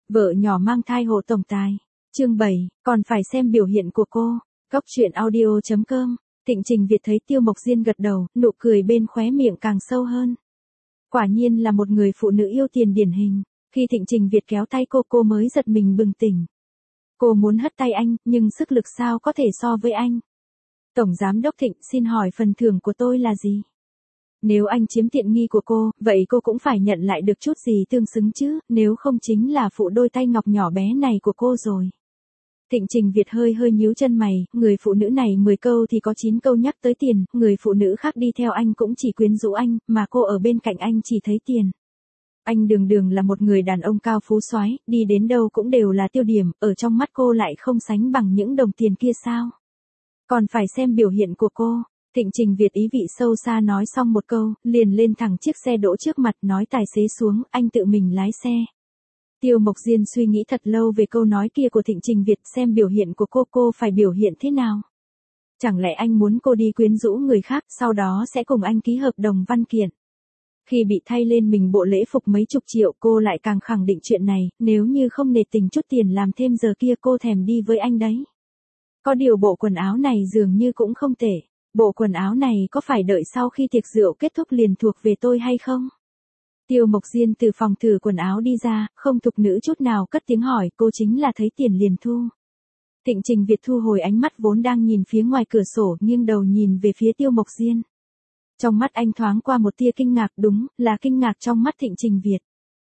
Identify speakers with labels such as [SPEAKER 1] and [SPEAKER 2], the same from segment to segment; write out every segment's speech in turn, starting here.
[SPEAKER 1] Vợ nhỏ mang thai hộ tổng tài. Chương 7, còn phải xem biểu hiện của cô. Góc truyện audio.com. Thịnh Trình Việt thấy Tiêu Mộc Diên gật đầu, nụ cười bên khóe miệng càng sâu hơn. Quả nhiên là một người phụ nữ yêu tiền điển hình. Khi Thịnh Trình Việt kéo tay cô mới giật mình bừng tỉnh. Cô muốn hất tay anh, nhưng sức lực sao có thể so với anh. Tổng Giám đốc Thịnh, xin hỏi phần thưởng của tôi là gì? Nếu anh chiếm tiện nghi của cô, vậy cô cũng phải nhận lại được chút gì tương xứng chứ, nếu không chính là phụ đôi tay ngọc nhỏ bé này của cô rồi. Thịnh Trình Việt hơi nhíu chân mày, người phụ nữ này 10 câu thì có 9 câu nhắc tới tiền, người phụ nữ khác đi theo anh cũng chỉ quyến rũ anh, mà cô ở bên cạnh anh chỉ thấy tiền. Anh đường là một người đàn ông cao phú soái, đi đến đâu cũng đều là tiêu điểm, ở trong mắt cô lại không sánh bằng những đồng tiền kia sao? Còn phải xem biểu hiện của cô. Thịnh Trình Việt ý vị sâu xa nói xong một câu, liền lên thẳng chiếc xe đỗ trước mặt nói tài xế xuống, anh tự mình lái xe. Tiêu Mộc Diên suy nghĩ thật lâu về câu nói kia của Thịnh Trình Việt, xem biểu hiện của cô phải biểu hiện thế nào. Chẳng lẽ anh muốn cô đi quyến rũ người khác, sau đó sẽ cùng anh ký hợp đồng văn kiện. Khi bị thay lên mình bộ lễ phục mấy chục triệu, cô lại càng khẳng định chuyện này, nếu như không nể tình chút tiền làm thêm giờ kia cô thèm đi với anh đấy. Có điều bộ quần áo này dường như cũng không tệ. Bộ quần áo này có phải đợi sau khi tiệc rượu kết thúc liền thuộc về tôi hay không? Tiêu Mộc Diên từ phòng thử quần áo đi ra, không thục nữ chút nào cất tiếng hỏi, cô chính là thấy tiền liền thu. Thịnh Trình Việt thu hồi ánh mắt vốn đang nhìn phía ngoài cửa sổ, nghiêng đầu nhìn về phía Tiêu Mộc Diên. Trong mắt anh thoáng qua một tia kinh ngạc, đúng là kinh ngạc trong mắt Thịnh Trình Việt.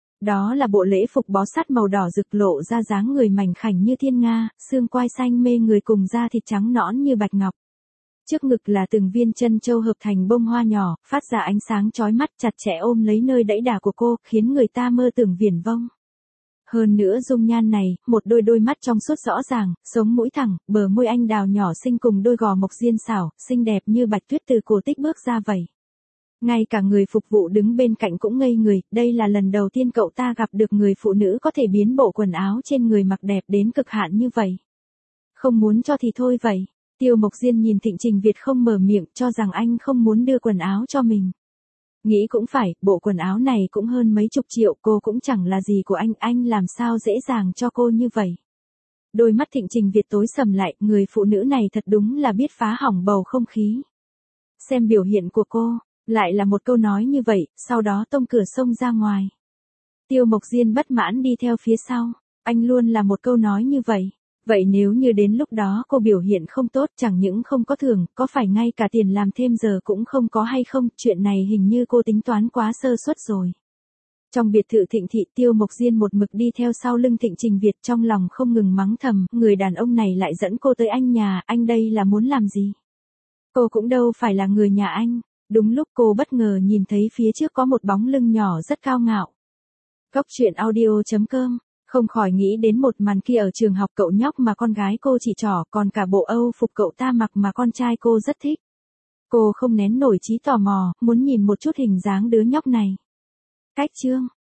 [SPEAKER 1] Đó là bộ lễ phục bó sát màu đỏ rực lộ ra dáng người mảnh khảnh như thiên nga, xương quai xanh mê người cùng da thịt trắng nõn như bạch ngọc. Trước ngực là từng viên chân châu hợp thành bông hoa nhỏ, phát ra ánh sáng chói mắt chặt chẽ ôm lấy nơi đẫy đà của cô, khiến người ta mơ tưởng viển vông. Hơn nữa dung nhan này, một đôi mắt trong suốt rõ ràng, sống mũi thẳng, bờ môi anh đào nhỏ xinh cùng đôi gò Mộc Diên xảo, xinh đẹp như bạch tuyết từ cổ tích bước ra vậy. Ngay cả người phục vụ đứng bên cạnh cũng ngây người, đây là lần đầu tiên cậu ta gặp được người phụ nữ có thể biến bộ quần áo trên người mặc đẹp đến cực hạn như vậy. Không muốn cho thì thôi vậy. Tiêu Mộc Diên nhìn Thịnh Trình Việt không mở miệng, cho rằng anh không muốn đưa quần áo cho mình. Nghĩ cũng phải, bộ quần áo này cũng hơn mấy chục triệu, cô cũng chẳng là gì của anh làm sao dễ dàng cho cô như vậy. Đôi mắt Thịnh Trình Việt tối sầm lại, người phụ nữ này thật đúng là biết phá hỏng bầu không khí. Xem biểu hiện của cô, lại là một câu nói như vậy, sau đó tông cửa xông ra ngoài. Tiêu Mộc Diên bất mãn đi theo phía sau, anh luôn là một câu nói như vậy. Vậy nếu như đến lúc đó cô biểu hiện không tốt, chẳng những không có thưởng, có phải ngay cả tiền làm thêm giờ cũng không có hay không, chuyện này hình như cô tính toán quá sơ suất rồi. Trong biệt thự Thịnh thị, Tiêu Mộc Diên một mực đi theo sau lưng Thịnh Trình Việt, trong lòng không ngừng mắng thầm, người đàn ông này lại dẫn cô tới anh nhà, anh đây là muốn làm gì? Cô cũng đâu phải là người nhà anh. Đúng lúc cô bất ngờ nhìn thấy phía trước có một bóng lưng nhỏ rất cao ngạo. Góc truyện audio.com. Không khỏi nghĩ đến một màn kia ở trường học, cậu nhóc mà con gái cô chỉ trỏ, còn cả bộ Âu phục cậu ta mặc mà con trai cô rất thích. Cô không nén nổi trí tò mò, muốn nhìn một chút hình dáng đứa nhóc này. Cách chương.